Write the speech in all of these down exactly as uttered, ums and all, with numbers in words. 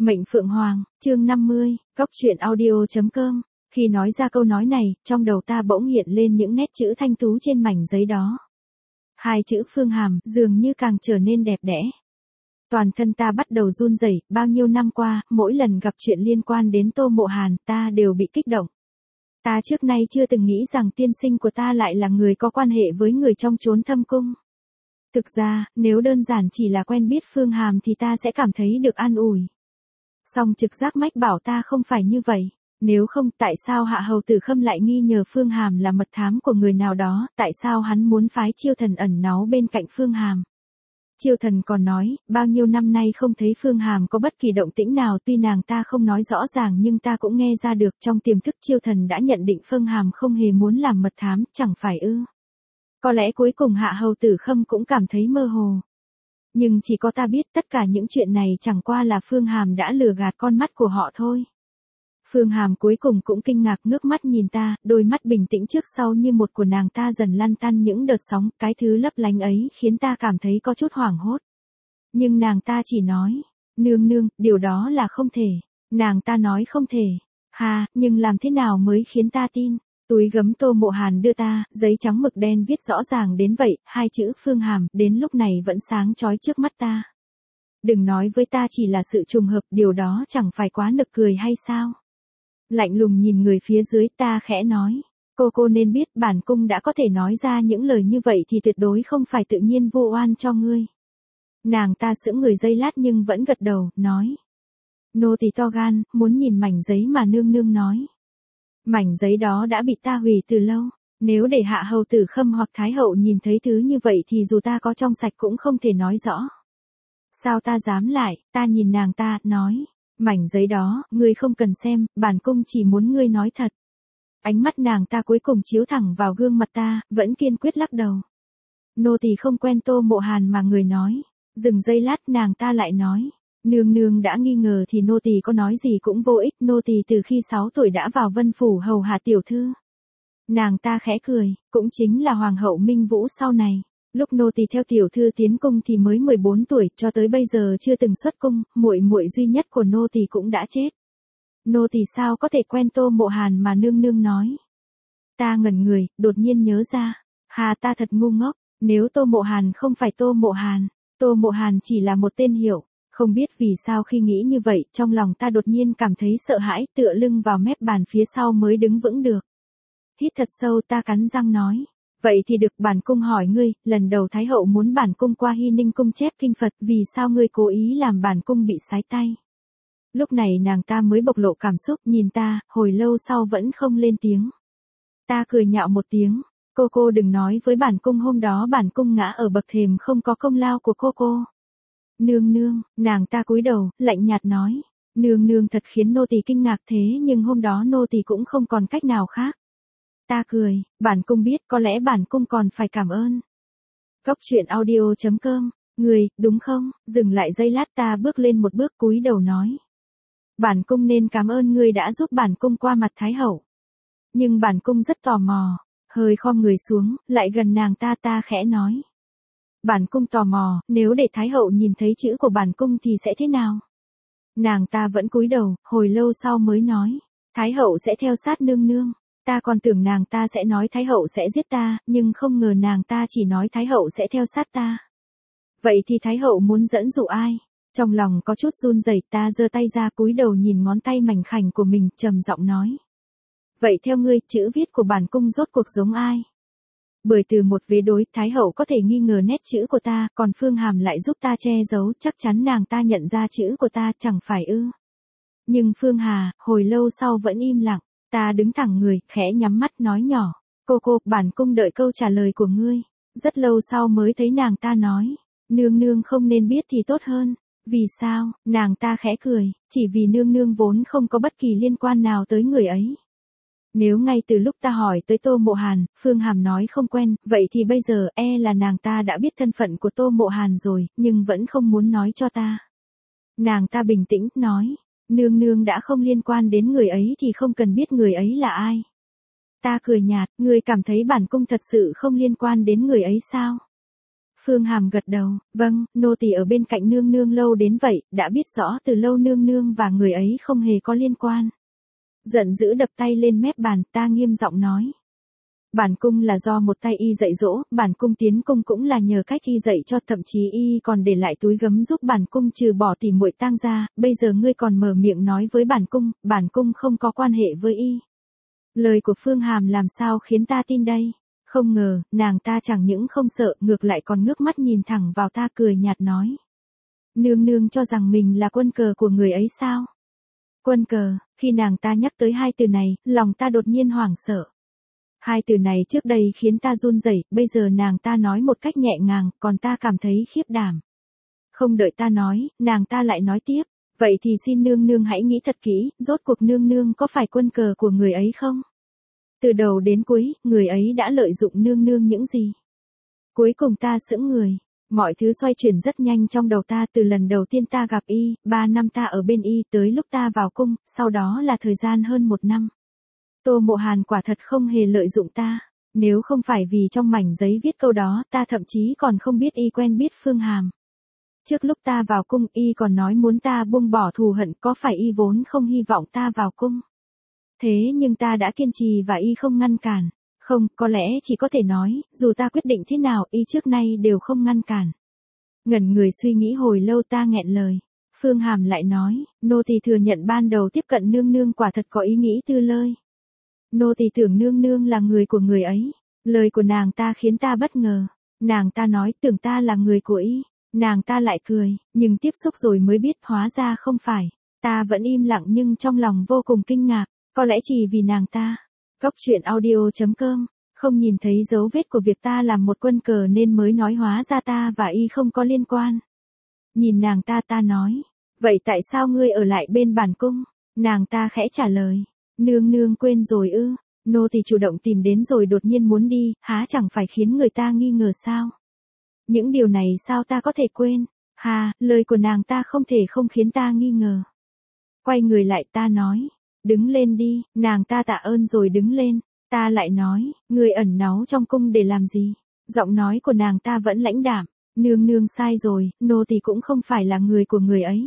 Mệnh Phượng Hoàng, chương năm mươi, Cóc truyện audio chấm com. Khi nói ra câu nói này, trong đầu ta bỗng hiện lên những nét chữ thanh tú trên mảnh giấy đó. Hai chữ Phương Hàm dường như càng trở nên đẹp đẽ. Toàn thân ta bắt đầu run rẩy, bao nhiêu năm qua, mỗi lần gặp chuyện liên quan đến Tô Mộ Hàn, ta đều bị kích động. Ta trước nay chưa từng nghĩ rằng tiên sinh của ta lại là người có quan hệ với người trong chốn thâm cung. Thực ra, nếu đơn giản chỉ là quen biết Phương Hàm thì ta sẽ cảm thấy được an ủi. Song trực giác mách bảo ta không phải như vậy. Nếu không, tại sao Hạ Hầu Tử Khâm lại nghi nhờ Phương Hàm là mật thám của người nào đó, tại sao hắn muốn phái Chiêu Thần ẩn náu bên cạnh Phương Hàm? Chiêu Thần còn nói, bao nhiêu năm nay không thấy Phương Hàm có bất kỳ động tĩnh nào, tuy nàng ta không nói rõ ràng nhưng ta cũng nghe ra được, trong tiềm thức Chiêu Thần đã nhận định Phương Hàm không hề muốn làm mật thám, chẳng phải ư? Có lẽ cuối cùng Hạ Hầu Tử Khâm cũng cảm thấy mơ hồ. Nhưng chỉ có ta biết tất cả những chuyện này chẳng qua là Phương Hàm đã lừa gạt con mắt của họ thôi. Phương Hàm cuối cùng cũng kinh ngạc ngước mắt nhìn ta, đôi mắt bình tĩnh trước sau như một của nàng ta dần lăn tăn những đợt sóng, cái thứ lấp lánh ấy khiến ta cảm thấy có chút hoảng hốt. Nhưng nàng ta chỉ nói, nương nương, điều đó là không thể. Nàng ta nói không thể. Ha, nhưng làm thế nào mới khiến ta tin? Túi gấm Tô Mộ Hàn đưa ta, giấy trắng mực đen viết rõ ràng đến vậy, hai chữ Phương Hàm, đến lúc này vẫn sáng chói trước mắt ta. Đừng nói với ta chỉ là sự trùng hợp, điều đó chẳng phải quá nực cười hay sao? Lạnh lùng nhìn người phía dưới, ta khẽ nói, cô cô nên biết bản cung đã có thể nói ra những lời như vậy thì tuyệt đối không phải tự nhiên vu oan cho ngươi. Nàng ta sững người giây lát nhưng vẫn gật đầu, nói. Nô tỳ to gan, muốn nhìn mảnh giấy mà nương nương nói. Mảnh giấy đó đã bị ta hủy từ lâu, nếu để Hạ Hầu Tử Khâm hoặc Thái Hậu nhìn thấy thứ như vậy thì dù ta có trong sạch cũng không thể nói rõ. Sao ta dám lại, ta nhìn nàng ta, nói. Mảnh giấy đó, ngươi không cần xem, bản cung chỉ muốn ngươi nói thật. Ánh mắt nàng ta cuối cùng chiếu thẳng vào gương mặt ta, vẫn kiên quyết lắc đầu. Nô tỳ không quen Tô Mộ Hàn mà người nói. Dừng giây lát nàng ta lại nói. Nương nương đã nghi ngờ thì nô tỳ có nói gì cũng vô ích, nô tỳ từ khi sáu tuổi đã vào Vân Phủ hầu hạ tiểu thư. Nàng ta khẽ cười, cũng chính là Hoàng hậu Minh Vũ sau này. Lúc nô tỳ theo tiểu thư tiến cung thì mới mười bốn tuổi, cho tới bây giờ chưa từng xuất cung, muội muội duy nhất của nô tỳ cũng đã chết. Nô tỳ sao có thể quen Tô Mộ Hàn mà nương nương nói. Ta ngẩn người, đột nhiên nhớ ra, hà ta thật ngu ngốc, nếu Tô Mộ Hàn không phải Tô Mộ Hàn, Tô Mộ Hàn chỉ là một tên hiệu. Không biết vì sao khi nghĩ như vậy, trong lòng ta đột nhiên cảm thấy sợ hãi, tựa lưng vào mép bàn phía sau mới đứng vững được. Hít thật sâu, ta cắn răng nói. Vậy thì được, bản cung hỏi ngươi, lần đầu Thái Hậu muốn bản cung qua Hy Ninh cung chép kinh Phật, vì sao ngươi cố ý làm bản cung bị sái tay? Lúc này nàng ta mới bộc lộ cảm xúc, nhìn ta, hồi lâu sau vẫn không lên tiếng. Ta cười nhạo một tiếng, cô cô đừng nói với bản cung hôm đó bản cung ngã ở bậc thềm không có công lao của cô cô. Nương nương, nàng ta cúi đầu, lạnh nhạt nói. Nương nương thật khiến nô tỳ kinh ngạc thế nhưng hôm đó nô tỳ cũng không còn cách nào khác. Ta cười, bản cung biết có lẽ bản cung còn phải cảm ơn. Cóc truyện audio chấm com, người, đúng không? Dừng lại giây lát ta bước lên một bước cúi đầu nói. Bản cung nên cảm ơn ngươi đã giúp bản cung qua mặt Thái Hậu. Nhưng bản cung rất tò mò, hơi khom người xuống, lại gần nàng ta ta khẽ nói. Bản cung tò mò, nếu để Thái Hậu nhìn thấy chữ của bản cung thì sẽ thế nào? Nàng ta vẫn cúi đầu, hồi lâu sau mới nói. Thái Hậu sẽ theo sát nương nương. Ta còn tưởng nàng ta sẽ nói Thái Hậu sẽ giết ta, nhưng không ngờ nàng ta chỉ nói Thái Hậu sẽ theo sát ta. Vậy thì Thái Hậu muốn dẫn dụ ai? Trong lòng có chút run rẩy, ta giơ tay ra cúi đầu nhìn ngón tay mảnh khảnh của mình, trầm giọng nói. Vậy theo ngươi, chữ viết của bản cung rốt cuộc giống ai? Bởi từ một vế đối, Thái Hậu có thể nghi ngờ nét chữ của ta, còn Phương Hàm lại giúp ta che giấu, chắc chắn nàng ta nhận ra chữ của ta, chẳng phải ư? Nhưng Phương Hà, hồi lâu sau vẫn im lặng. Ta đứng thẳng người, khẽ nhắm mắt nói nhỏ. Cô cô, bản cung đợi câu trả lời của ngươi. Rất lâu sau mới thấy nàng ta nói. Nương nương không nên biết thì tốt hơn. Vì sao? Nàng ta khẽ cười. Chỉ vì nương nương vốn không có bất kỳ liên quan nào tới người ấy. Nếu ngay từ lúc ta hỏi tới Tô Mộ Hàn, Phương Hàm nói không quen, vậy thì bây giờ e là nàng ta đã biết thân phận của Tô Mộ Hàn rồi, nhưng vẫn không muốn nói cho ta. Nàng ta bình tĩnh, nói. Nương nương đã không liên quan đến người ấy thì không cần biết người ấy là ai. Ta cười nhạt, ngươi cảm thấy bản cung thật sự không liên quan đến người ấy sao? Phương Hàm gật đầu, vâng, nô tỳ ở bên cạnh nương nương lâu đến vậy, đã biết rõ từ lâu nương nương và người ấy không hề có liên quan. Giận dữ đập tay lên mép bàn, ta nghiêm giọng nói. Bản cung là do một tay y dạy dỗ, bản cung tiến cung cũng là nhờ cách y dạy cho, thậm chí y còn để lại túi gấm giúp bản cung trừ bỏ tỉ muội tang ra, bây giờ ngươi còn mở miệng nói với bản cung, bản cung không có quan hệ với y. Lời của Phương Hàm làm sao khiến ta tin đây? Không ngờ, nàng ta chẳng những không sợ, ngược lại còn ngước mắt nhìn thẳng vào ta cười nhạt nói. Nương nương cho rằng mình là quân cờ của người ấy sao? Quân cờ, khi nàng ta nhắc tới hai từ này, lòng ta đột nhiên hoảng sợ. Hai từ này trước đây khiến ta run rẩy, bây giờ nàng ta nói một cách nhẹ nhàng, còn ta cảm thấy khiếp đảm. Không đợi ta nói, nàng ta lại nói tiếp, vậy thì xin nương nương hãy nghĩ thật kỹ, rốt cuộc nương nương có phải quân cờ của người ấy không? Từ đầu đến cuối, người ấy đã lợi dụng nương nương những gì? Cuối cùng ta sững người, mọi thứ xoay chuyển rất nhanh trong đầu ta, từ lần đầu tiên ta gặp y, ba năm ta ở bên y, tới lúc ta vào cung, sau đó là thời gian hơn một năm. Tô Mộ Hàn quả thật không hề lợi dụng ta, nếu không phải vì trong mảnh giấy viết câu đó, ta thậm chí còn không biết y quen biết Phương Hàm. Trước lúc ta vào cung, y còn nói muốn ta buông bỏ thù hận, có phải y vốn không hy vọng ta vào cung? Thế nhưng ta đã kiên trì và y không ngăn cản. Không, có lẽ chỉ có thể nói, dù ta quyết định thế nào, y trước nay đều không ngăn cản. Ngẩn người suy nghĩ hồi lâu ta nghẹn lời. Phương Hàm lại nói, nô tỳ thừa nhận ban đầu tiếp cận nương nương quả thật có ý nghĩ tư lơi. Nô tỳ tưởng nương nương là người của người ấy. Lời của nàng ta khiến ta bất ngờ. Nàng ta nói tưởng ta là người của y. Nàng ta lại cười, nhưng tiếp xúc rồi mới biết hóa ra không phải. Ta vẫn im lặng nhưng trong lòng vô cùng kinh ngạc. Có lẽ chỉ vì nàng ta. Góc truyện audio chấm com, không nhìn thấy dấu vết của việc ta làm một quân cờ nên mới nói hóa ra ta và y không có liên quan. Nhìn nàng ta ta nói, vậy tại sao ngươi ở lại bên bản cung? Nàng ta khẽ trả lời, nương nương quên rồi ư, nô tỳ chủ động tìm đến rồi đột nhiên muốn đi, há chẳng phải khiến người ta nghi ngờ sao? Những điều này sao ta có thể quên? Hà, lời của nàng ta không thể không khiến ta nghi ngờ. Quay người lại ta nói. Đứng lên đi, nàng ta tạ ơn rồi đứng lên, ta lại nói, người ẩn náu trong cung để làm gì? Giọng nói của nàng ta vẫn lãnh đạm, nương nương sai rồi, nô tỳ cũng không phải là người của người ấy.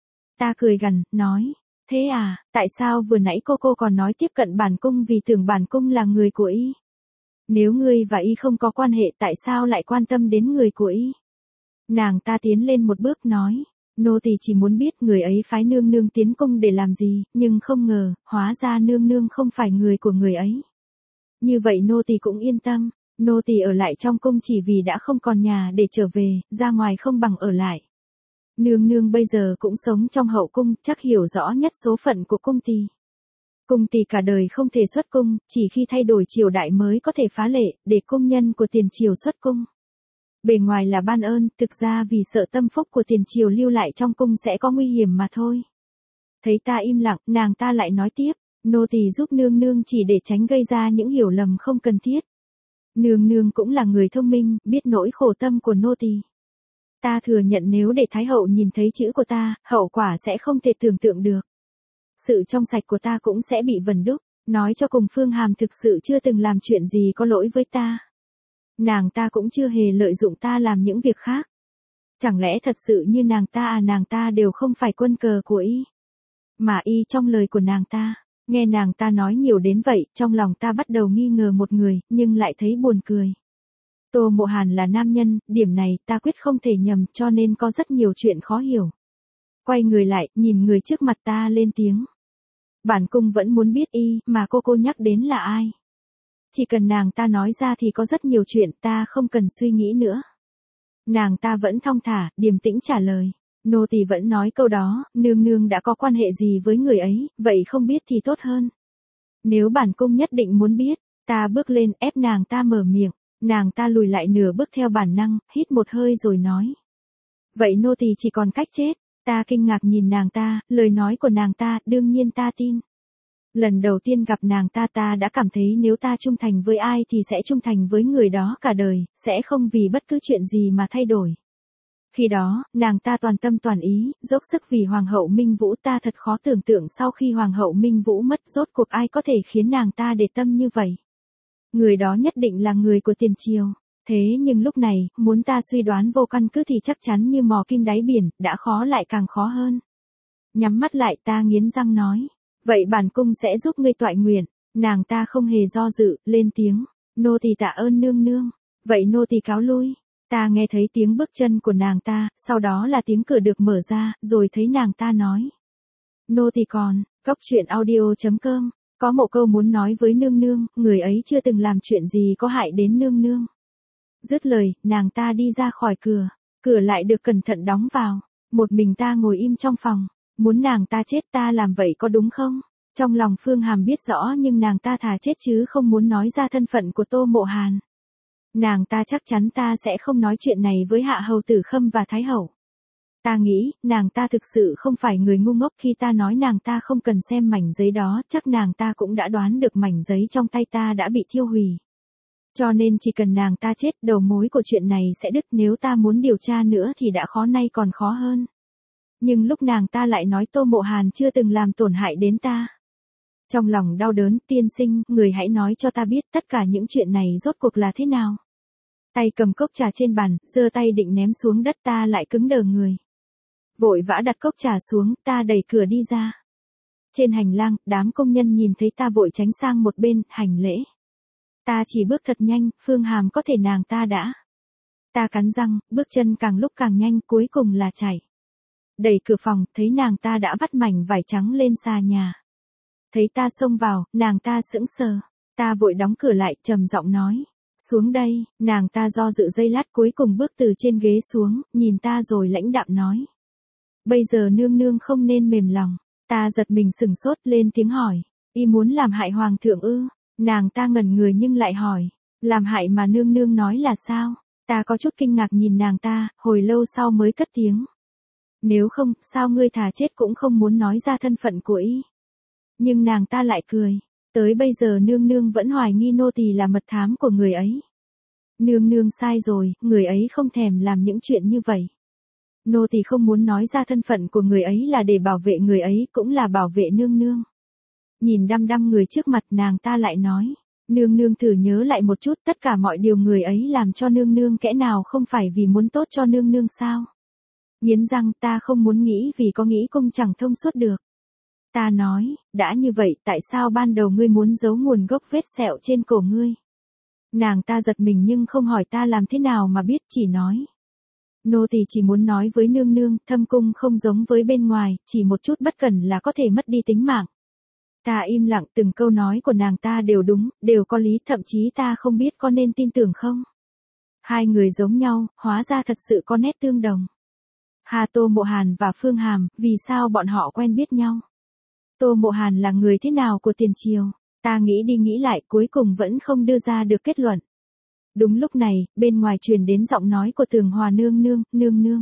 Ta cười gằn, nói, thế à, tại sao vừa nãy cô cô còn nói tiếp cận bản cung vì tưởng bản cung là người của y? Nếu ngươi và y không có quan hệ tại sao lại quan tâm đến người của y? Nàng ta tiến lên một bước nói. Nô tỳ chỉ muốn biết người ấy phái nương nương tiến cung để làm gì, nhưng không ngờ, hóa ra nương nương không phải người của người ấy. Như vậy nô tỳ cũng yên tâm, nô tỳ ở lại trong cung chỉ vì đã không còn nhà để trở về, ra ngoài không bằng ở lại. Nương nương bây giờ cũng sống trong hậu cung, chắc hiểu rõ nhất số phận của cung tỳ. Cung tỳ cả đời không thể xuất cung, chỉ khi thay đổi triều đại mới có thể phá lệ, để cung nhân của tiền triều xuất cung. Bề ngoài là ban ơn, thực ra vì sợ tâm phúc của tiền triều lưu lại trong cung sẽ có nguy hiểm mà thôi. Thấy ta im lặng, nàng ta lại nói tiếp, nô tỳ giúp nương nương chỉ để tránh gây ra những hiểu lầm không cần thiết. Nương nương cũng là người thông minh, biết nỗi khổ tâm của nô tỳ. Ta thừa nhận nếu để Thái hậu nhìn thấy chữ của ta, hậu quả sẽ không thể tưởng tượng được. Sự trong sạch của ta cũng sẽ bị vần đúc, nói cho cùng Phương Hàm thực sự chưa từng làm chuyện gì có lỗi với ta. Nàng ta cũng chưa hề lợi dụng ta làm những việc khác. Chẳng lẽ thật sự như nàng ta à, nàng ta đều không phải quân cờ của y. Mà y trong lời của nàng ta, nghe nàng ta nói nhiều đến vậy, trong lòng ta bắt đầu nghi ngờ một người, nhưng lại thấy buồn cười. Tô Mộ Hàn là nam nhân, điểm này ta quyết không thể nhầm, cho nên có rất nhiều chuyện khó hiểu. Quay người lại, nhìn người trước mặt ta lên tiếng. Bản cung vẫn muốn biết y, mà cô cô nhắc đến là ai. Chỉ cần nàng ta nói ra thì có rất nhiều chuyện ta không cần suy nghĩ nữa. Nàng ta vẫn thong thả, điềm tĩnh trả lời. Nô tỳ vẫn nói câu đó, nương nương đã có quan hệ gì với người ấy, vậy không biết thì tốt hơn. Nếu bản cung nhất định muốn biết, ta bước lên ép nàng ta mở miệng, nàng ta lùi lại nửa bước theo bản năng, hít một hơi rồi nói. Vậy nô tỳ chỉ còn cách chết, ta kinh ngạc nhìn nàng ta, lời nói của nàng ta, đương nhiên ta tin. Lần đầu tiên gặp nàng ta ta đã cảm thấy nếu ta trung thành với ai thì sẽ trung thành với người đó cả đời, sẽ không vì bất cứ chuyện gì mà thay đổi. Khi đó, nàng ta toàn tâm toàn ý, dốc sức vì Hoàng hậu Minh Vũ, ta thật khó tưởng tượng sau khi Hoàng hậu Minh Vũ mất rốt cuộc ai có thể khiến nàng ta để tâm như vậy. Người đó nhất định là người của tiền triều. Thế nhưng lúc này, muốn ta suy đoán vô căn cứ thì chắc chắn như mò kim đáy biển, đã khó lại càng khó hơn. Nhắm mắt lại ta nghiến răng nói. Vậy bản cung sẽ giúp ngươi toại nguyện. Nàng ta không hề do dự, lên tiếng. Nô tỳ tạ ơn nương nương. Vậy nô tỳ cáo lui. Ta nghe thấy tiếng bước chân của nàng ta, sau đó là tiếng cửa được mở ra, rồi thấy nàng ta nói. Nô tỳ còn, cốc truyện audio chấm com, có một câu muốn nói với nương nương, người ấy chưa từng làm chuyện gì có hại đến nương nương. Dứt lời, nàng ta đi ra khỏi cửa, cửa lại được cẩn thận đóng vào, một mình ta ngồi im trong phòng, muốn nàng ta chết ta làm vậy có đúng không? Trong lòng Phương Hàm biết rõ nhưng nàng ta thà chết chứ không muốn nói ra thân phận của Tô Mộ Hàn. Nàng ta chắc chắn ta sẽ không nói chuyện này với Hạ Hầu Tử Khâm và Thái Hậu. Ta nghĩ, nàng ta thực sự không phải người ngu ngốc khi ta nói nàng ta không cần xem mảnh giấy đó, chắc nàng ta cũng đã đoán được mảnh giấy trong tay ta đã bị thiêu hủy. Cho nên chỉ cần nàng ta chết, đầu mối của chuyện này sẽ đứt, nếu ta muốn điều tra nữa thì đã khó nay còn khó hơn. Nhưng lúc nàng ta lại nói Tô Mộ Hàn chưa từng làm tổn hại đến ta. Trong lòng đau đớn, tiên sinh, người hãy nói cho ta biết tất cả những chuyện này rốt cuộc là thế nào. Tay cầm cốc trà trên bàn, giơ tay định ném xuống đất, ta lại cứng đờ người. Vội vã đặt cốc trà xuống, ta đẩy cửa đi ra. Trên hành lang, đám công nhân nhìn thấy ta vội tránh sang một bên, hành lễ. Ta chỉ bước thật nhanh, Phương Hàm có thể nàng ta đã. Ta cắn răng, bước chân càng lúc càng nhanh, cuối cùng là chạy. Đẩy cửa phòng, thấy nàng ta đã vắt mảnh vải trắng lên xà nhà. Thấy ta xông vào, nàng ta sững sờ. Ta vội đóng cửa lại, trầm giọng nói. Xuống đây, nàng ta do dự giây lát cuối cùng bước từ trên ghế xuống, nhìn ta rồi lãnh đạm nói. Bây giờ nương nương không nên mềm lòng. Ta giật mình sừng sốt lên tiếng hỏi. Y muốn làm hại hoàng thượng ư? Nàng ta ngẩn người nhưng lại hỏi. Làm hại mà nương nương nói là sao? Ta có chút kinh ngạc nhìn nàng ta, hồi lâu sau mới cất tiếng. Nếu không, sao ngươi thà chết cũng không muốn nói ra thân phận của y? Nhưng nàng ta lại cười. Tới bây giờ nương nương vẫn hoài nghi nô tỳ là mật thám của người ấy. Nương nương sai rồi, người ấy không thèm làm những chuyện như vậy. Nô tỳ không muốn nói ra thân phận của người ấy là để bảo vệ người ấy, cũng là bảo vệ nương nương. Nhìn đăm đăm người trước mặt, nàng ta lại nói. Nương nương thử nhớ lại một chút, tất cả mọi điều người ấy làm cho nương nương kẽ nào không phải vì muốn tốt cho nương nương sao? Nghiến răng, ta không muốn nghĩ vì có nghĩ cũng chẳng thông suốt được. Ta nói, đã như vậy tại sao ban đầu ngươi muốn giấu nguồn gốc vết sẹo trên cổ ngươi? Nàng ta giật mình nhưng không hỏi ta làm thế nào mà biết, chỉ nói. Nô tỳ chỉ muốn nói với nương nương, thâm cung không giống với bên ngoài, chỉ một chút bất cẩn là có thể mất đi tính mạng. Ta im lặng, từng câu nói của nàng ta đều đúng, đều có lý, thậm chí ta không biết có nên tin tưởng không. Hai người giống nhau, hóa ra thật sự có nét tương đồng. Hà Tô Mộ Hàn và Phương Hàm, vì sao bọn họ quen biết nhau? Tô Mộ Hàn là người thế nào của tiền triều? Ta nghĩ đi nghĩ lại cuối cùng vẫn không đưa ra được kết luận. Đúng lúc này, bên ngoài truyền đến giọng nói của Tường Hòa nương nương, nương nương.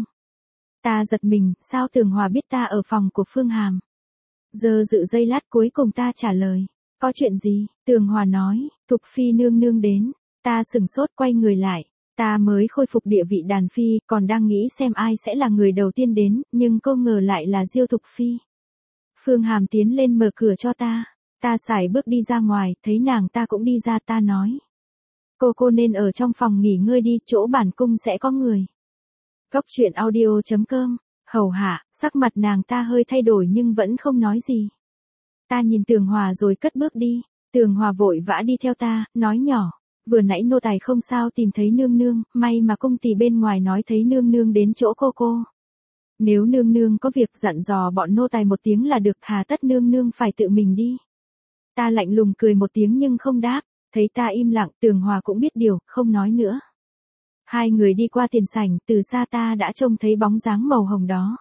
Ta giật mình, sao Tường Hòa biết ta ở phòng của Phương Hàm? Giờ dự giây lát cuối cùng ta trả lời. Có chuyện gì? Tường Hòa nói, Thục Phi nương nương đến. Ta sừng sốt quay người lại. Ta mới khôi phục địa vị đàn phi, còn đang nghĩ xem ai sẽ là người đầu tiên đến, nhưng không ngờ lại là Diêu Thục Phi. Phương Hàm tiến lên mở cửa cho ta. Ta sải bước đi ra ngoài, thấy nàng ta cũng đi ra, ta nói. Cô cô nên ở trong phòng nghỉ ngơi đi, chỗ bản cung sẽ có người. Cốc truyện audio chấm com, hầu hạ, sắc mặt nàng ta hơi thay đổi nhưng vẫn không nói gì. Ta nhìn Tường Hòa rồi cất bước đi. Tường Hòa vội vã đi theo ta, nói nhỏ. Vừa nãy nô tài không sao tìm thấy nương nương, may mà cung tỳ bên ngoài nói thấy nương nương đến chỗ cô cô. Nếu nương nương có việc dặn dò bọn nô tài một tiếng là được, hà tất nương nương phải tự mình đi. Ta lạnh lùng cười một tiếng nhưng không đáp, thấy ta im lặng, Tường Hòa cũng biết điều, không nói nữa. Hai người đi qua tiền sảnh, từ xa ta đã trông thấy bóng dáng màu hồng đó.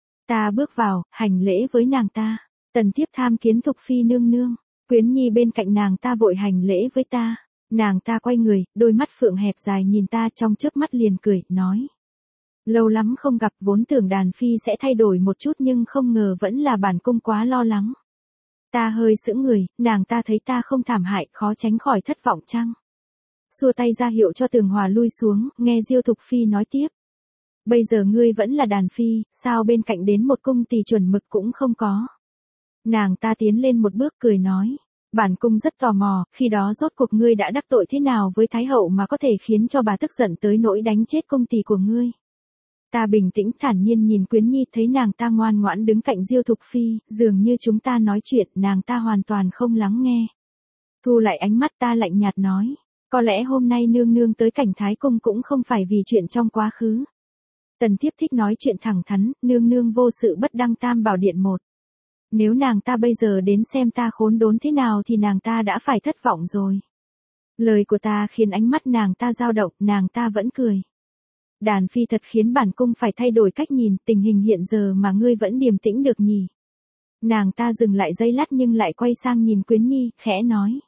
Ta bước vào, hành lễ với nàng ta, tần thiếp tham kiến Thục Phi nương nương, Quyến Nhi bên cạnh nàng ta vội hành lễ với ta. Nàng ta quay người, đôi mắt phượng hẹp dài nhìn ta trong chớp mắt liền cười, nói. Lâu lắm không gặp, vốn tưởng đàn phi sẽ thay đổi một chút nhưng không ngờ vẫn là bản cung quá lo lắng. Ta hơi sững người, nàng ta thấy ta không thảm hại, khó tránh khỏi thất vọng chăng? Xua tay ra hiệu cho Tường Hòa lui xuống, nghe Diêu Thục Phi nói tiếp. Bây giờ ngươi vẫn là đàn phi, sao bên cạnh đến một cung tỳ chuẩn mực cũng không có? Nàng ta tiến lên một bước cười nói. Bản cung rất tò mò, khi đó rốt cuộc ngươi đã đắc tội thế nào với Thái hậu mà có thể khiến cho bà tức giận tới nỗi đánh chết cung tỳ của ngươi. Ta bình tĩnh thản nhiên nhìn Quyến Nhi, thấy nàng ta ngoan ngoãn đứng cạnh Diêu Thục Phi, dường như chúng ta nói chuyện, nàng ta hoàn toàn không lắng nghe. Thu lại ánh mắt, ta lạnh nhạt nói, có lẽ hôm nay nương nương tới Cảnh Thái cung cũng không phải vì chuyện trong quá khứ. Tần Thiếp thích nói chuyện thẳng thắn, nương nương vô sự bất đăng tam bảo điện một. Nếu nàng ta bây giờ đến xem ta khốn đốn thế nào thì nàng ta đã phải thất vọng rồi. Lời của ta khiến ánh mắt nàng ta dao động, nàng ta vẫn cười. Đàn phi thật khiến bản cung phải thay đổi cách nhìn, tình hình hiện giờ mà ngươi vẫn điềm tĩnh được nhỉ. Nàng ta dừng lại giây lát nhưng lại quay sang nhìn Quyến Nhi, khẽ nói.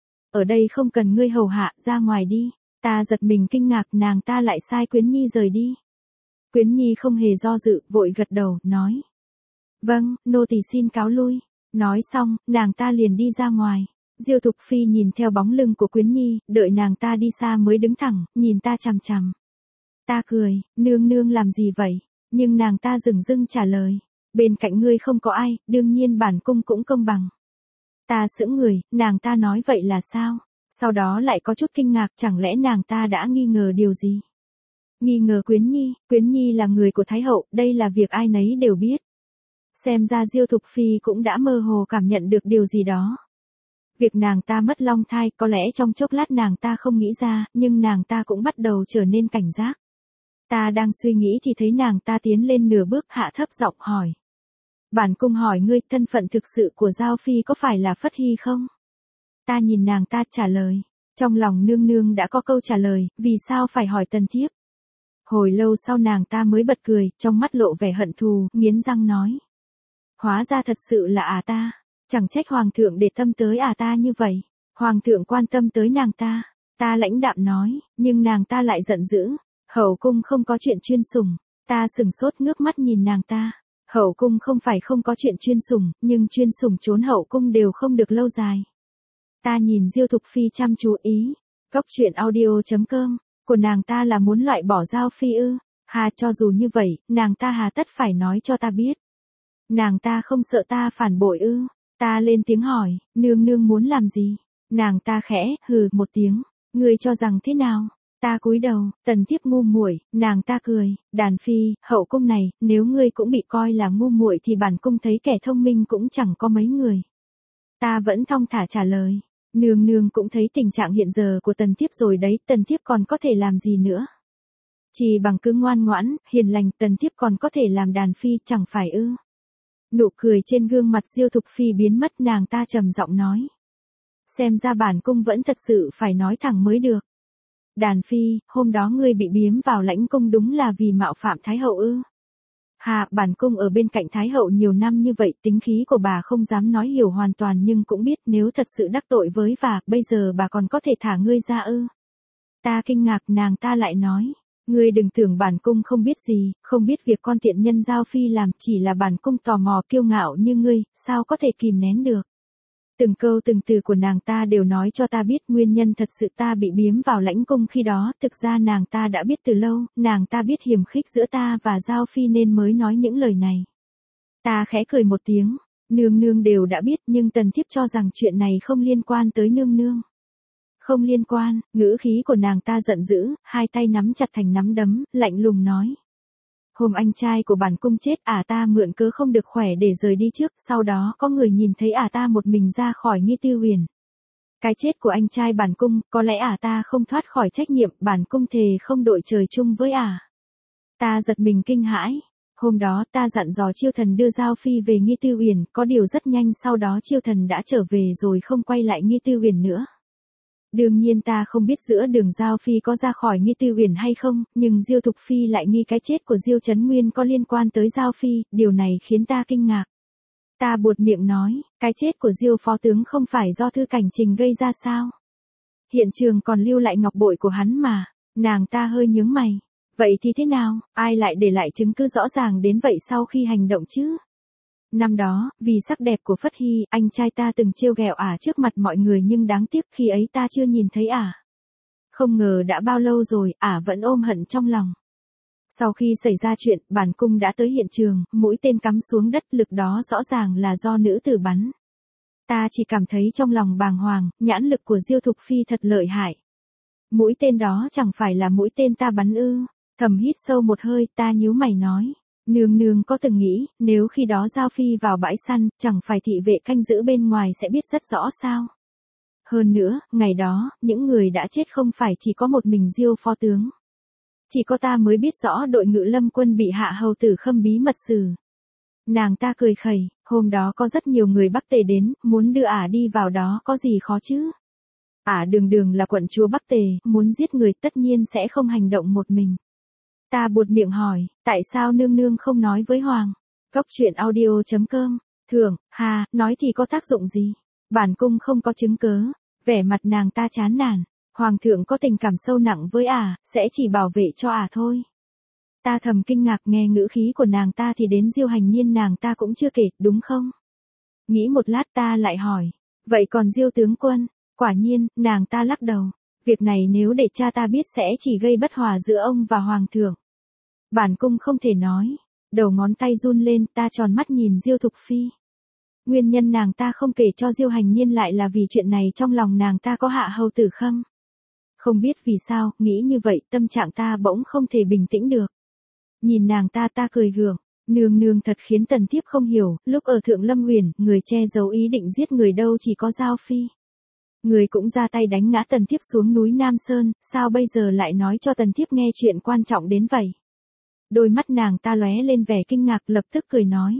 Ở đây không cần ngươi hầu hạ, ra ngoài đi. Ta giật mình kinh ngạc, nàng ta lại sai Quyến Nhi rời đi. Quyến Nhi không hề do dự, vội gật đầu, nói. Vâng, nô tỳ xin cáo lui. Nói xong, nàng ta liền đi ra ngoài. Diêu Thục Phi nhìn theo bóng lưng của Quyến Nhi, đợi nàng ta đi xa mới đứng thẳng, nhìn ta chằm chằm. Ta cười, nương nương làm gì vậy? Nhưng nàng ta dửng dưng trả lời. Bên cạnh ngươi không có ai, đương nhiên bản cung cũng công bằng. Ta sững người, nàng ta nói vậy là sao? Sau đó lại có chút kinh ngạc, chẳng lẽ nàng ta đã nghi ngờ điều gì? Nghi ngờ Quyến Nhi, Quyến Nhi là người của Thái hậu, đây là việc ai nấy đều biết. Xem ra Diêu Thục Phi cũng đã mơ hồ cảm nhận được điều gì đó. Việc nàng ta mất long thai có lẽ trong chốc lát nàng ta không nghĩ ra, nhưng nàng ta cũng bắt đầu trở nên cảnh giác. Ta đang suy nghĩ thì thấy nàng ta tiến lên nửa bước, hạ thấp giọng hỏi. Bản cung hỏi ngươi, thân phận thực sự của Giao Phi có phải là Phất Hy không? Ta nhìn nàng ta trả lời. Trong lòng nương nương đã có câu trả lời, vì sao phải hỏi Tần Thiếp? Hồi lâu sau nàng ta mới bật cười, trong mắt lộ vẻ hận thù, nghiến răng nói. Hóa ra thật sự là à ta, chẳng trách hoàng thượng để tâm tới à ta như vậy. Hoàng thượng quan tâm tới nàng ta. Ta lãnh đạm nói, nhưng nàng ta lại giận dữ. Hậu cung không có chuyện chuyên sủng. Ta sừng sốt ngước mắt nhìn nàng ta. Hậu cung không phải không có chuyện chuyên sủng, nhưng chuyên sủng trốn hậu cung đều không được lâu dài. Ta nhìn Diêu Thục Phi chăm chú ý. Góc truyện audio chấm com, của nàng ta là muốn loại bỏ Giao Phi ư? Hà, cho dù như vậy, nàng ta hà tất phải nói cho ta biết. Nàng ta không sợ ta phản bội ư? Ta lên tiếng hỏi, nương nương muốn làm gì? Nàng ta khẽ hừ một tiếng, ngươi cho rằng thế nào? Ta cúi đầu, Tần Thiếp ngu muội, nàng ta cười, đàn phi, hậu cung này, nếu ngươi cũng bị coi là ngu muội thì bản cung thấy kẻ thông minh cũng chẳng có mấy người. Ta vẫn thong thả trả lời, nương nương cũng thấy tình trạng hiện giờ của Tần Thiếp rồi đấy, Tần Thiếp còn có thể làm gì nữa? Chỉ bằng cứ ngoan ngoãn, hiền lành, Tần Thiếp còn có thể làm đàn phi, chẳng phải ư? Nụ cười trên gương mặt Diêu Thục Phi biến mất, nàng ta trầm giọng nói. Xem ra bản cung vẫn thật sự phải nói thẳng mới được. Đàn phi, hôm đó ngươi bị biếm vào lãnh cung đúng là vì mạo phạm Thái hậu ư? Hà, bản cung ở bên cạnh Thái hậu nhiều năm như vậy, tính khí của bà không dám nói hiểu hoàn toàn nhưng cũng biết nếu thật sự đắc tội với bà, bây giờ bà còn có thể thả ngươi ra ư? Ta kinh ngạc, nàng ta lại nói. Ngươi đừng tưởng bản cung không biết gì, không biết việc con tiện nhân Giao Phi làm, chỉ là bản cung tò mò kiêu ngạo như ngươi, sao có thể kìm nén được. Từng câu từng từ của nàng ta đều nói cho ta biết nguyên nhân thật sự ta bị biếm vào lãnh cung khi đó, thực ra nàng ta đã biết từ lâu, nàng ta biết hiềm khích giữa ta và Giao Phi nên mới nói những lời này. Ta khẽ cười một tiếng, nương nương đều đã biết nhưng Tần Thiếp cho rằng chuyện này không liên quan tới nương nương. Không liên quan, ngữ khí của nàng ta giận dữ, hai tay nắm chặt thành nắm đấm, lạnh lùng nói. Hôm anh trai của bản cung chết, ả ta mượn cớ không được khỏe để rời đi trước, sau đó có người nhìn thấy ả ta một mình ra khỏi Nghi Tư Huyền. Cái chết của anh trai bản cung, có lẽ ả ta không thoát khỏi trách nhiệm, bản cung thề không đội trời chung với ả. Ta giật mình kinh hãi. Hôm đó ta dặn dò Chiêu Thần đưa Giao Phi về Nghi Tư Huyền, có điều rất nhanh sau đó Chiêu Thần đã trở về rồi không quay lại Nghi Tư Huyền nữa. Đương nhiên ta không biết giữa đường Giao Phi có ra khỏi Nghi Tư Huyền hay không, nhưng Diêu Thục Phi lại nghi cái chết của Diêu Chấn Nguyên có liên quan tới Giao Phi, điều này khiến ta kinh ngạc. Ta buột miệng nói, cái chết của Diêu phó tướng không phải do Thư Cảnh Trình gây ra sao? Hiện trường còn lưu lại ngọc bội của hắn mà. Nàng ta hơi nhướng mày. Vậy thì thế nào, ai lại để lại chứng cứ rõ ràng đến vậy sau khi hành động chứ? Năm đó, vì sắc đẹp của Phất Hy, anh trai ta từng trêu ghẹo ả trước mặt mọi người nhưng đáng tiếc khi ấy ta chưa nhìn thấy ả. Không ngờ đã bao lâu rồi, ả vẫn ôm hận trong lòng. Sau khi xảy ra chuyện, bản cung đã tới hiện trường, mũi tên cắm xuống đất, lực đó rõ ràng là do nữ tử bắn. Ta chỉ cảm thấy trong lòng bàng hoàng, nhãn lực của Diêu Thục Phi thật lợi hại. Mũi tên đó chẳng phải là mũi tên ta bắn ư? Thầm hít sâu một hơi, ta nhíu mày nói. Nương nương có từng nghĩ, nếu khi đó Giao Phi vào bãi săn, chẳng phải thị vệ canh giữ bên ngoài sẽ biết rất rõ sao? Hơn nữa, ngày đó, những người đã chết không phải chỉ có một mình Diêu phó tướng. Chỉ có ta mới biết rõ đội Ngự Lâm quân bị hạ hầu tử Khâm bí mật xử. Nàng ta cười khẩy, hôm đó có rất nhiều người Bắc Tề đến, muốn đưa ả đi vào đó có gì khó chứ? Ả đường đường là quận chúa Bắc Tề, muốn giết người tất nhiên sẽ không hành động một mình. Ta buột miệng hỏi, tại sao nương nương không nói với Hoàng? Góc truyện audio chấm com, thưởng, hà, nói thì có tác dụng gì? Bản cung không có chứng cớ, vẻ mặt nàng ta chán nản. Hoàng thượng có tình cảm sâu nặng với ả, sẽ chỉ bảo vệ cho ả thôi. Ta thầm kinh ngạc nghe ngữ khí của nàng ta thì đến Diêu Hành Niên nàng ta cũng chưa kể, đúng không? Nghĩ một lát ta lại hỏi, vậy còn Diêu tướng quân? Quả nhiên, nàng ta lắc đầu. Việc này nếu để cha ta biết sẽ chỉ gây bất hòa giữa ông và Hoàng thượng. Bản cung không thể nói. Đầu ngón tay run lên, ta tròn mắt nhìn Diêu Thục Phi. Nguyên nhân nàng ta không kể cho Diêu Hành Niên lại là vì chuyện này trong lòng nàng ta có hạ hầu tử Khâm. Không biết vì sao, nghĩ như vậy, tâm trạng ta bỗng không thể bình tĩnh được. Nhìn nàng ta ta cười gượng, nương nương thật khiến Tần Thiếp không hiểu, lúc ở Thượng Lâm Uyển, người che giấu ý định giết người đâu chỉ có Giao Phi. Người cũng ra tay đánh ngã Tần Thiếp xuống núi Nam Sơn, sao bây giờ lại nói cho Tần Thiếp nghe chuyện quan trọng đến vậy? Đôi mắt nàng ta lóe lên vẻ kinh ngạc lập tức cười nói.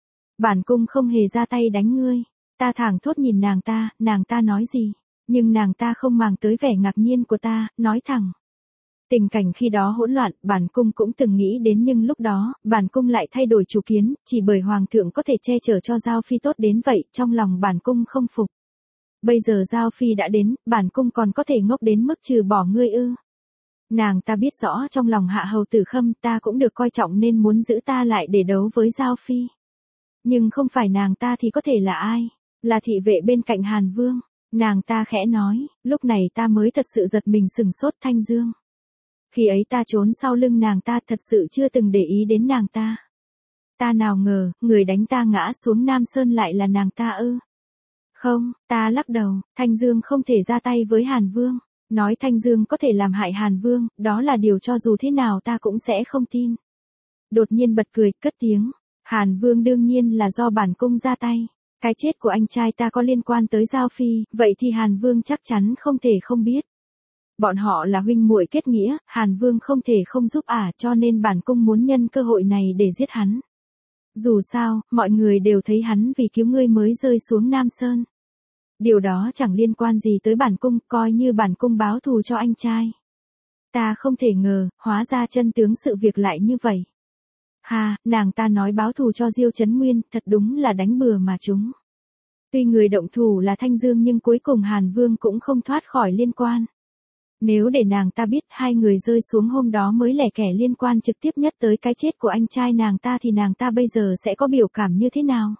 Bản cung không hề ra tay đánh ngươi, ta thảng thốt nhìn nàng ta, nàng ta nói gì? Nhưng nàng ta không màng tới vẻ ngạc nhiên của ta, nói thẳng. Tình cảnh khi đó hỗn loạn, bản cung cũng từng nghĩ đến nhưng lúc đó, bản cung lại thay đổi chủ kiến, chỉ bởi Hoàng thượng có thể che chở cho Giao Phi tốt đến vậy, trong lòng bản cung không phục. Bây giờ Giao Phi đã đến, bản cung còn có thể ngốc đến mức trừ bỏ ngươi ư. Nàng ta biết rõ trong lòng hạ hầu tử Khâm ta cũng được coi trọng nên muốn giữ ta lại để đấu với Giao Phi. Nhưng không phải nàng ta thì có thể là ai? Là thị vệ bên cạnh Hàn Vương. Nàng ta khẽ nói, lúc này ta mới thật sự giật mình sừng sốt Thanh Dương. Khi ấy ta trốn sau lưng nàng ta thật sự chưa từng để ý đến nàng ta. Ta nào ngờ, người đánh ta ngã xuống Nam Sơn lại là nàng ta ư. Không, ta lắc đầu, Thanh Dương không thể ra tay với Hàn Vương. Nói Thanh Dương có thể làm hại Hàn Vương, đó là điều cho dù thế nào ta cũng sẽ không tin. Đột nhiên bật cười, cất tiếng. Hàn Vương đương nhiên là do bản cung ra tay. Cái chết của anh trai ta có liên quan tới Giao Phi, vậy thì Hàn Vương chắc chắn không thể không biết. Bọn họ là huynh muội kết nghĩa, Hàn Vương không thể không giúp ả cho nên bản cung muốn nhân cơ hội này để giết hắn. Dù sao, mọi người đều thấy hắn vì cứu ngươi mới rơi xuống Nam Sơn. Điều đó chẳng liên quan gì tới bản cung, coi như bản cung báo thù cho anh trai. Ta không thể ngờ, hóa ra chân tướng sự việc lại như vậy. Hà, nàng ta nói báo thù cho Diêu Chấn Nguyên, thật đúng là đánh bừa mà chúng. Tuy người động thủ là Thanh Dương nhưng cuối cùng Hàn Vương cũng không thoát khỏi liên quan. Nếu để nàng ta biết hai người rơi xuống hôm đó mới lẻ kẻ liên quan trực tiếp nhất tới cái chết của anh trai nàng ta thì nàng ta bây giờ sẽ có biểu cảm như thế nào?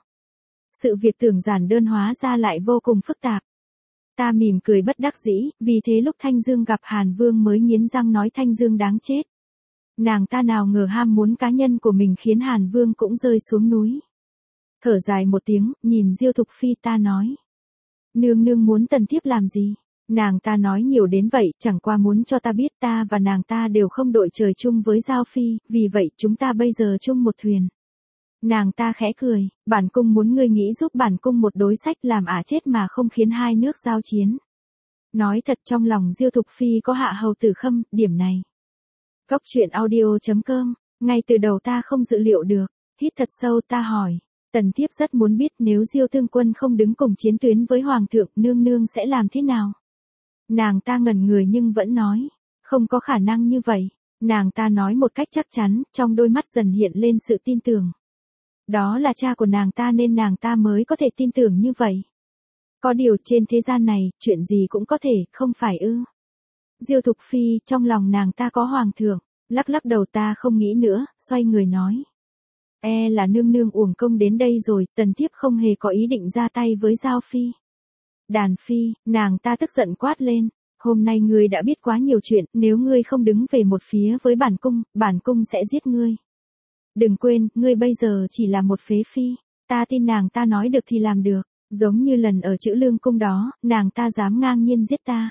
Sự việc tưởng giản đơn hóa ra lại vô cùng phức tạp. Ta mỉm cười bất đắc dĩ, vì thế lúc Thanh Dương gặp Hàn Vương mới nghiến răng nói Thanh Dương đáng chết. Nàng ta nào ngờ ham muốn cá nhân của mình khiến Hàn Vương cũng rơi xuống núi. Thở dài một tiếng, nhìn Diêu Thục Phi ta nói. Nương nương muốn Tần Thiếp làm gì? Nàng ta nói nhiều đến vậy, chẳng qua muốn cho ta biết ta và nàng ta đều không đội trời chung với Giao Phi, vì vậy chúng ta bây giờ chung một thuyền. Nàng ta khẽ cười, bản cung muốn ngươi nghĩ giúp bản cung một đối sách làm ả chết mà không khiến hai nước giao chiến. Nói thật trong lòng Diêu Thục Phi có hạ hầu tử Khâm, điểm này. Góc truyện audio chấm com, ngay từ đầu ta không dự liệu được, hít thật sâu ta hỏi. Tần Thiếp rất muốn biết nếu Diêu Tương Quân không đứng cùng chiến tuyến với Hoàng thượng, nương nương sẽ làm thế nào? Nàng ta ngẩn người nhưng vẫn nói, không có khả năng như vậy. Nàng ta nói một cách chắc chắn, trong đôi mắt dần hiện lên sự tin tưởng. Đó là cha của nàng ta nên nàng ta mới có thể tin tưởng như vậy. Có điều trên thế gian này, chuyện gì cũng có thể, không phải ư? Diêu Thục Phi, trong lòng nàng ta có Hoàng thượng, lắc lắc đầu ta không nghĩ nữa, xoay người nói. E là nương nương uổng công đến đây rồi, Tần Thiếp không hề có ý định ra tay với Giao Phi. Đàn Phi, nàng ta tức giận quát lên, hôm nay ngươi đã biết quá nhiều chuyện, nếu ngươi không đứng về một phía với bản cung, bản cung sẽ giết ngươi. Đừng quên, ngươi bây giờ chỉ là một phế phi, ta tin nàng ta nói được thì làm được. Giống như lần ở Trữ Lương cung đó, nàng ta dám ngang nhiên giết ta.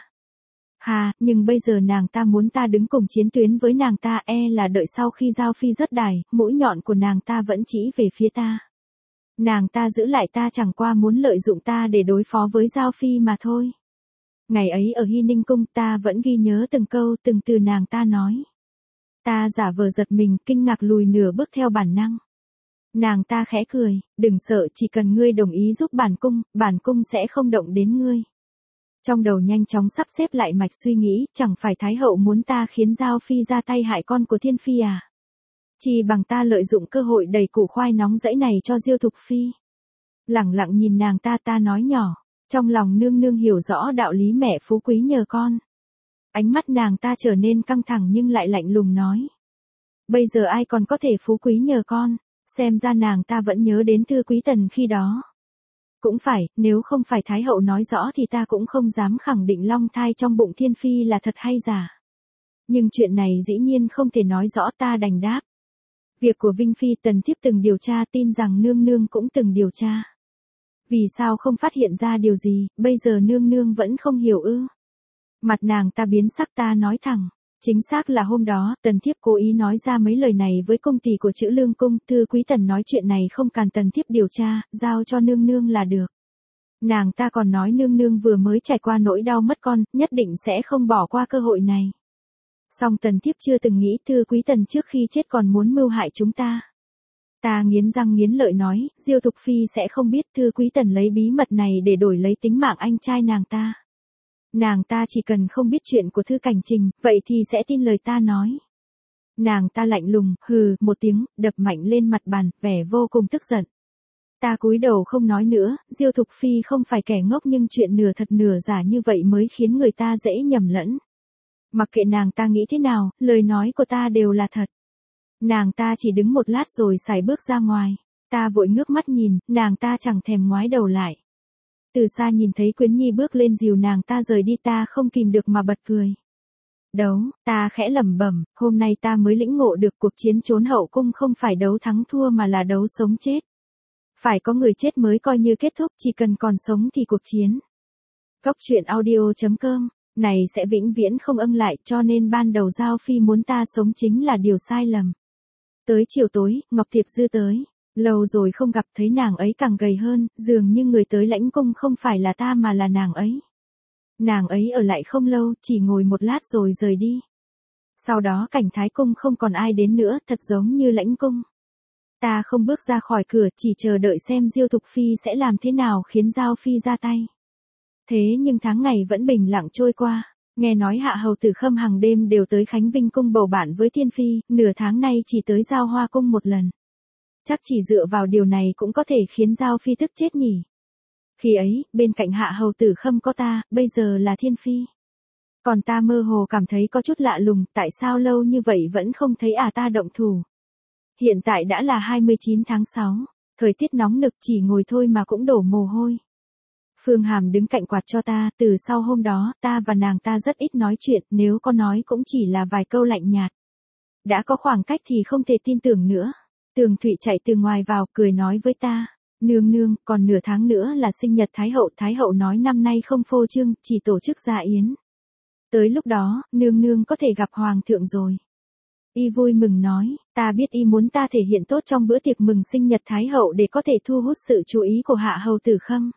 Hà, nhưng bây giờ nàng ta muốn ta đứng cùng chiến tuyến với nàng ta, e là đợi sau khi Giao Phi rớt đài, mũi nhọn của nàng ta vẫn chỉ về phía ta. Nàng ta giữ lại ta chẳng qua muốn lợi dụng ta để đối phó với Giao Phi mà thôi. Ngày ấy ở Hy Ninh cung ta vẫn ghi nhớ từng câu từng từ nàng ta nói. Ta giả vờ giật mình, kinh ngạc lùi nửa bước theo bản năng. Nàng ta khẽ cười, đừng sợ, chỉ cần ngươi đồng ý giúp bản cung, bản cung sẽ không động đến ngươi. Trong đầu nhanh chóng sắp xếp lại mạch suy nghĩ, chẳng phải Thái hậu muốn ta khiến Giao Phi ra tay hại con của Thiên Phi à? Chỉ bằng ta lợi dụng cơ hội đầy củ khoai nóng rẫy này cho Diêu Thục Phi. Lẳng lặng nhìn nàng ta ta nói nhỏ, trong lòng nương nương hiểu rõ đạo lý mẹ phú quý nhờ con. Ánh mắt nàng ta trở nên căng thẳng nhưng lại lạnh lùng nói. Bây giờ ai còn có thể phú quý nhờ con, xem ra nàng ta vẫn nhớ đến Thư Quý Tần khi đó. Cũng phải, nếu không phải Thái hậu nói rõ thì ta cũng không dám khẳng định long thai trong bụng Thiên Phi là thật hay giả. Nhưng chuyện này dĩ nhiên không thể nói rõ, ta đành đáp. Việc của Vinh Phi Tần thiếp từng điều tra, tin rằng nương nương cũng từng điều tra. Vì sao không phát hiện ra điều gì, bây giờ nương nương vẫn không hiểu ư? Mặt nàng ta biến sắc, ta nói thẳng. Chính xác là hôm đó, Tần thiếp cố ý nói ra mấy lời này với công tỷ của Trữ Lương cung, Thư Quý Tần nói chuyện này không cần Tần thiếp điều tra, giao cho nương nương là được. Nàng ta còn nói nương nương vừa mới trải qua nỗi đau mất con, nhất định sẽ không bỏ qua cơ hội này. Song Tần thiếp chưa từng nghĩ Thư Quý Tần trước khi chết còn muốn mưu hại chúng ta. Ta nghiến răng nghiến lợi nói, Diêu Thục Phi sẽ không biết Thư Quý Tần lấy bí mật này để đổi lấy tính mạng anh trai nàng ta. Nàng ta chỉ cần không biết chuyện của Thư Cảnh Trình, vậy thì sẽ tin lời ta nói. Nàng ta lạnh lùng, hừ, một tiếng, đập mạnh lên mặt bàn, vẻ vô cùng tức giận. Ta cúi đầu không nói nữa, Diêu Thục Phi không phải kẻ ngốc nhưng chuyện nửa thật nửa giả như vậy mới khiến người ta dễ nhầm lẫn. Mặc kệ nàng ta nghĩ thế nào, lời nói của ta đều là thật. Nàng ta chỉ đứng một lát rồi sải bước ra ngoài. Ta vội ngước mắt nhìn, nàng ta chẳng thèm ngoái đầu lại. Từ xa nhìn thấy Quyến Nhi bước lên dìu nàng ta rời đi, ta không kìm được mà bật cười. Đấu, ta khẽ lẩm bẩm, hôm nay ta mới lĩnh ngộ được cuộc chiến trốn hậu cung không phải đấu thắng thua mà là đấu sống chết. Phải có người chết mới coi như kết thúc, chỉ cần còn sống thì cuộc chiến. Cóc truyện audio chấm com, này sẽ vĩnh viễn không âng lại, cho nên ban đầu Giao Phi muốn ta sống chính là điều sai lầm. Tới chiều tối, Ngọc Thiệp Dư tới. Lâu rồi không gặp, thấy nàng ấy càng gầy hơn, dường như người tới lãnh cung không phải là ta mà là nàng ấy. Nàng ấy ở lại không lâu, chỉ ngồi một lát rồi rời đi. Sau đó cảnh thái cung không còn ai đến nữa, thật giống như lãnh cung. Ta không bước ra khỏi cửa, chỉ chờ đợi xem Diêu Thục Phi sẽ làm thế nào khiến Giao Phi ra tay. Thế nhưng tháng ngày vẫn bình lặng trôi qua. Nghe nói Hạ hầu Tử Khâm hàng đêm đều tới Khánh Vinh cung bầu bạn với Thiên Phi, nửa tháng nay chỉ tới Giao Hoa cung một lần. Chắc chỉ dựa vào điều này cũng có thể khiến Giao Phi tức chết nhỉ. Khi ấy, bên cạnh Hạ hầu Tử Khâm có ta, bây giờ là Thiên Phi. Còn ta mơ hồ cảm thấy có chút lạ lùng, tại sao lâu như vậy vẫn không thấy à ta động thủ. Hiện tại đã là hai mươi chín tháng sáu, thời tiết nóng nực, chỉ ngồi thôi mà cũng đổ mồ hôi. Phương Hàm đứng cạnh quạt cho ta, từ sau hôm đó, ta và nàng ta rất ít nói chuyện, nếu có nói cũng chỉ là vài câu lạnh nhạt. Đã có khoảng cách thì không thể tin tưởng nữa. Tường Thụy chạy từ ngoài vào, cười nói với ta, nương nương, còn nửa tháng nữa là sinh nhật Thái hậu, Thái hậu nói năm nay không phô trương, chỉ tổ chức dạ yến. Tới lúc đó, nương nương có thể gặp hoàng thượng rồi. Y vui mừng nói, ta biết y muốn ta thể hiện tốt trong bữa tiệc mừng sinh nhật Thái hậu để có thể thu hút sự chú ý của Hạ hầu Tử Khâm.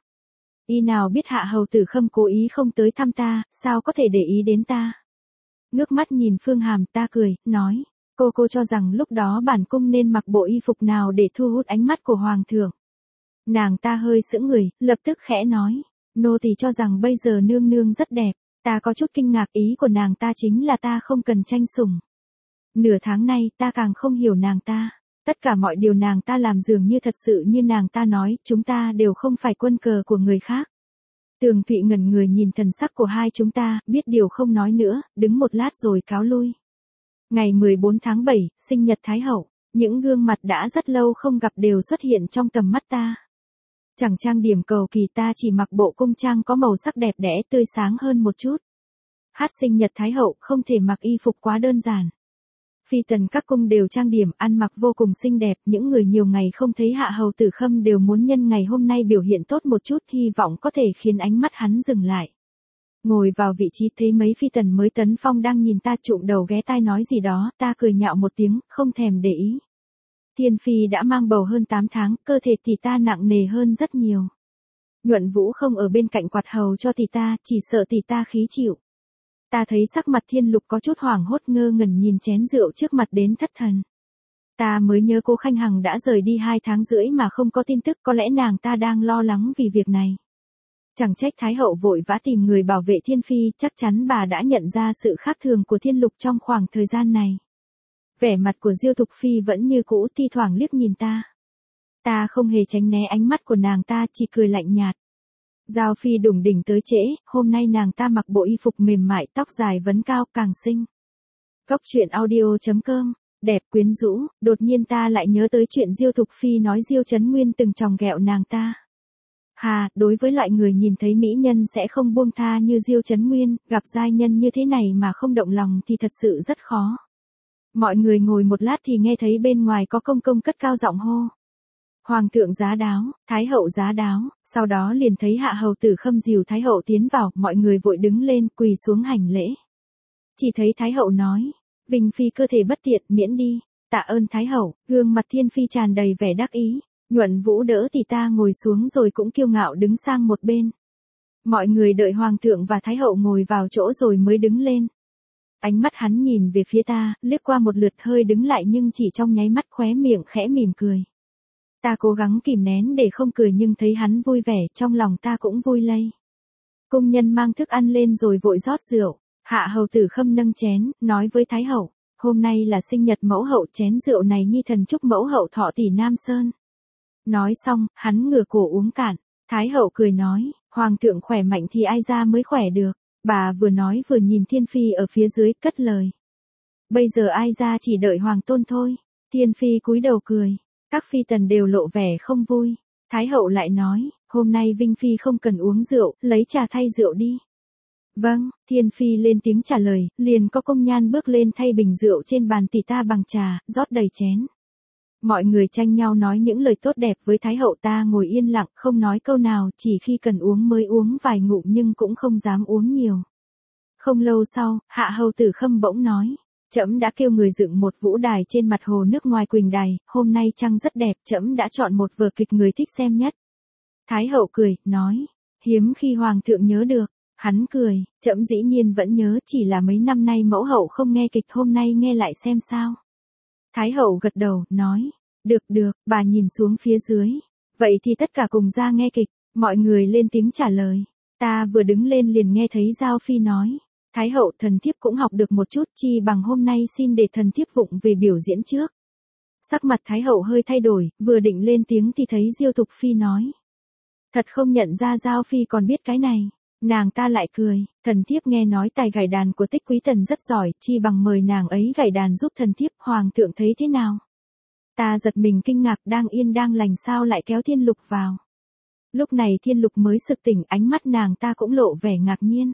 Y nào biết Hạ hầu Tử Khâm cố ý không tới thăm ta, sao có thể để ý đến ta. Ngước mắt nhìn Phương Hàm, ta cười, nói, cô cô cho rằng lúc đó bản cung nên mặc bộ y phục nào để thu hút ánh mắt của hoàng thượng. Nàng ta hơi sững người, lập tức khẽ nói, nô tỳ cho rằng bây giờ nương nương rất đẹp. Ta có chút kinh ngạc, ý của nàng ta chính là ta không cần tranh sủng. Nửa tháng nay ta càng không hiểu nàng ta. Tất cả mọi điều nàng ta làm dường như thật sự như nàng ta nói, chúng ta đều không phải quân cờ của người khác. Tường Thụy ngẩn người nhìn thần sắc của hai chúng ta, biết điều không nói nữa, đứng một lát rồi cáo lui. Ngày mười bốn tháng bảy, sinh nhật Thái hậu, những gương mặt đã rất lâu không gặp đều xuất hiện trong tầm mắt ta. Chẳng trang điểm cầu kỳ, ta chỉ mặc bộ cung trang có màu sắc đẹp đẽ tươi sáng hơn một chút. Hát sinh nhật Thái hậu không thể mặc y phục quá đơn giản. Phi tần các cung đều trang điểm, ăn mặc vô cùng xinh đẹp, những người nhiều ngày không thấy Hạ Hầu Tử Khâm đều muốn nhân ngày hôm nay biểu hiện tốt một chút, hy vọng có thể khiến ánh mắt hắn dừng lại. Ngồi vào vị trí thấy mấy phi tần mới tấn phong đang nhìn ta trụm đầu ghé tai nói gì đó, ta cười nhạo một tiếng, không thèm để ý. Thiên Phi đã mang bầu hơn tám tháng, cơ thể tỷ ta nặng nề hơn rất nhiều. Nhuận Vũ không ở bên cạnh quạt hầu cho tỷ ta, chỉ sợ tỷ ta khí chịu. Ta thấy sắc mặt Thiên Lục có chút hoảng hốt ngơ ngẩn nhìn chén rượu trước mặt đến thất thần. Ta mới nhớ cô Khanh Hằng đã rời đi hai tháng rưỡi mà không có tin tức, có lẽ nàng ta đang lo lắng vì việc này. Chẳng trách Thái hậu vội vã tìm người bảo vệ Thiên Phi, chắc chắn bà đã nhận ra sự khác thường của Thiên Lục trong khoảng thời gian này. Vẻ mặt của Diêu Thục Phi vẫn như cũ, thi thoảng liếc nhìn ta. Ta không hề tránh né ánh mắt của nàng ta, chỉ cười lạnh nhạt. Giao Phi đủng đỉnh tới trễ, hôm nay nàng ta mặc bộ y phục mềm mại, tóc dài vấn cao, càng xinh. Cốc truyện audio chấm com, đẹp quyến rũ, đột nhiên ta lại nhớ tới chuyện Diêu Thục Phi nói Diêu Chấn Nguyên từng chòng ghẹo nàng ta. Hà, đối với loại người nhìn thấy mỹ nhân sẽ không buông tha như Diêu Chấn Nguyên, gặp giai nhân như thế này mà không động lòng thì thật sự rất khó. Mọi người ngồi một lát thì nghe thấy bên ngoài có công công cất cao giọng hô. Hoàng thượng giá đáo, Thái hậu giá đáo, sau đó liền thấy Hạ Hầu Tử Khâm dìu Thái hậu tiến vào, mọi người vội đứng lên quỳ xuống hành lễ. Chỉ thấy Thái hậu nói, Vinh Phi cơ thể bất tiện miễn đi, tạ ơn Thái hậu, gương mặt Thiên Phi tràn đầy vẻ đắc ý. Nhuận Vũ đỡ thì ta ngồi xuống rồi cũng kiêu ngạo đứng sang một bên. Mọi người đợi Hoàng thượng và Thái hậu ngồi vào chỗ rồi mới đứng lên. Ánh mắt hắn nhìn về phía ta, liếc qua một lượt hơi đứng lại nhưng chỉ trong nháy mắt khóe miệng khẽ mỉm cười. Ta cố gắng kìm nén để không cười nhưng thấy hắn vui vẻ, trong lòng ta cũng vui lây. Cung nhân mang thức ăn lên rồi vội rót rượu, Hạ Hầu Tử Khâm nâng chén, nói với Thái hậu, hôm nay là sinh nhật mẫu hậu, chén rượu này nhi thần chúc mẫu hậu thọ tỷ Nam Sơn. Nói xong, hắn ngửa cổ uống cạn, Thái hậu cười nói, Hoàng thượng khỏe mạnh thì ai ra mới khỏe được, bà vừa nói vừa nhìn Thiên Phi ở phía dưới, cất lời. Bây giờ ai ra chỉ đợi Hoàng tôn thôi, Thiên Phi cúi đầu cười. Các phi tần đều lộ vẻ không vui. Thái hậu lại nói, hôm nay Vinh Phi không cần uống rượu, lấy trà thay rượu đi. Vâng, Thiên Phi lên tiếng trả lời, liền có công nhan bước lên thay bình rượu trên bàn tỷ ta bằng trà, rót đầy chén. Mọi người tranh nhau nói những lời tốt đẹp với Thái hậu, ta ngồi yên lặng không nói câu nào, chỉ khi cần uống mới uống vài ngụm nhưng cũng không dám uống nhiều. Không lâu sau, Hạ Hầu Tử Khâm bỗng nói. Trẫm đã kêu người dựng một vũ đài trên mặt hồ nước ngoài Quỳnh Đài, hôm nay trăng rất đẹp, trẫm đã chọn một vở kịch người thích xem nhất. Thái hậu cười, nói, hiếm khi Hoàng thượng nhớ được, hắn cười, trẫm dĩ nhiên vẫn nhớ, chỉ là mấy năm nay mẫu hậu không nghe kịch, hôm nay nghe lại xem sao. Thái hậu gật đầu, nói, được được, bà nhìn xuống phía dưới, vậy thì tất cả cùng ra nghe kịch, mọi người lên tiếng trả lời, ta vừa đứng lên liền nghe thấy Giao Phi nói. Thái hậu, thần thiếp cũng học được một chút, chi bằng hôm nay xin để thần thiếp vụng về biểu diễn trước. Sắc mặt Thái hậu hơi thay đổi, vừa định lên tiếng thì thấy Diêu Thục Phi nói. Thật không nhận ra Giao Phi còn biết cái này. Nàng ta lại cười, thần thiếp nghe nói tài gảy đàn của Tích Quý Tần rất giỏi, chi bằng mời nàng ấy gảy đàn giúp thần thiếp, Hoàng thượng thấy thế nào? Ta giật mình kinh ngạc, đang yên đang lành sao lại kéo Thiên Lục vào. Lúc này Thiên Lục mới sực tỉnh, ánh mắt nàng ta cũng lộ vẻ ngạc nhiên.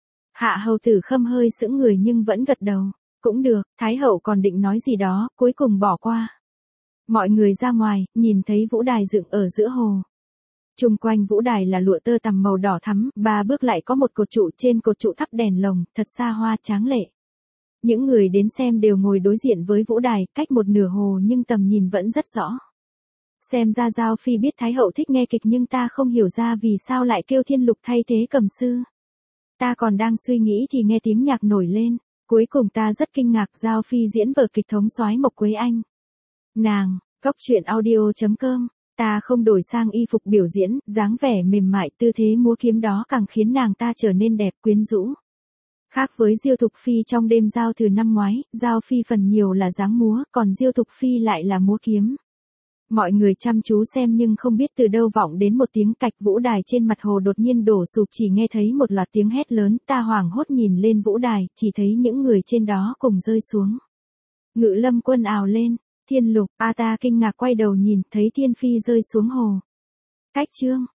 Hạ Hầu Tử Khâm hơi sững người nhưng vẫn gật đầu, cũng được, Thái hậu còn định nói gì đó, cuối cùng bỏ qua. Mọi người ra ngoài, nhìn thấy vũ đài dựng ở giữa hồ. Chung quanh vũ đài là lụa tơ tằm màu đỏ thắm, ba bước lại có một cột trụ, trên cột trụ thắp đèn lồng, thật xa hoa tráng lệ. Những người đến xem đều ngồi đối diện với vũ đài, cách một nửa hồ nhưng tầm nhìn vẫn rất rõ. Xem ra Giao Phi biết Thái hậu thích nghe kịch nhưng ta không hiểu ra vì sao lại kêu Thiên Lục thay thế cầm sư. Ta còn đang suy nghĩ thì nghe tiếng nhạc nổi lên, cuối cùng ta rất kinh ngạc, Giao Phi diễn vở kịch Thống soái Mộc Quế Anh. Nàng, cốc truyện audio chấm com, ta không đổi sang y phục biểu diễn, dáng vẻ mềm mại, tư thế múa kiếm đó càng khiến nàng ta trở nên đẹp quyến rũ. Khác với Diêu Thục Phi trong đêm giao từ năm ngoái, Giao Phi phần nhiều là dáng múa, còn Diêu Thục Phi lại là múa kiếm. Mọi người chăm chú xem nhưng không biết từ đâu vọng đến một tiếng cạch, vũ đài trên mặt hồ đột nhiên đổ sụp, chỉ nghe thấy một loạt tiếng hét lớn, ta hoảng hốt nhìn lên vũ đài, chỉ thấy những người trên đó cùng rơi xuống. Ngự Lâm Quân ào lên, Thiên Lục, a ta kinh ngạc quay đầu nhìn, thấy Thiên Phi rơi xuống hồ. Cách chương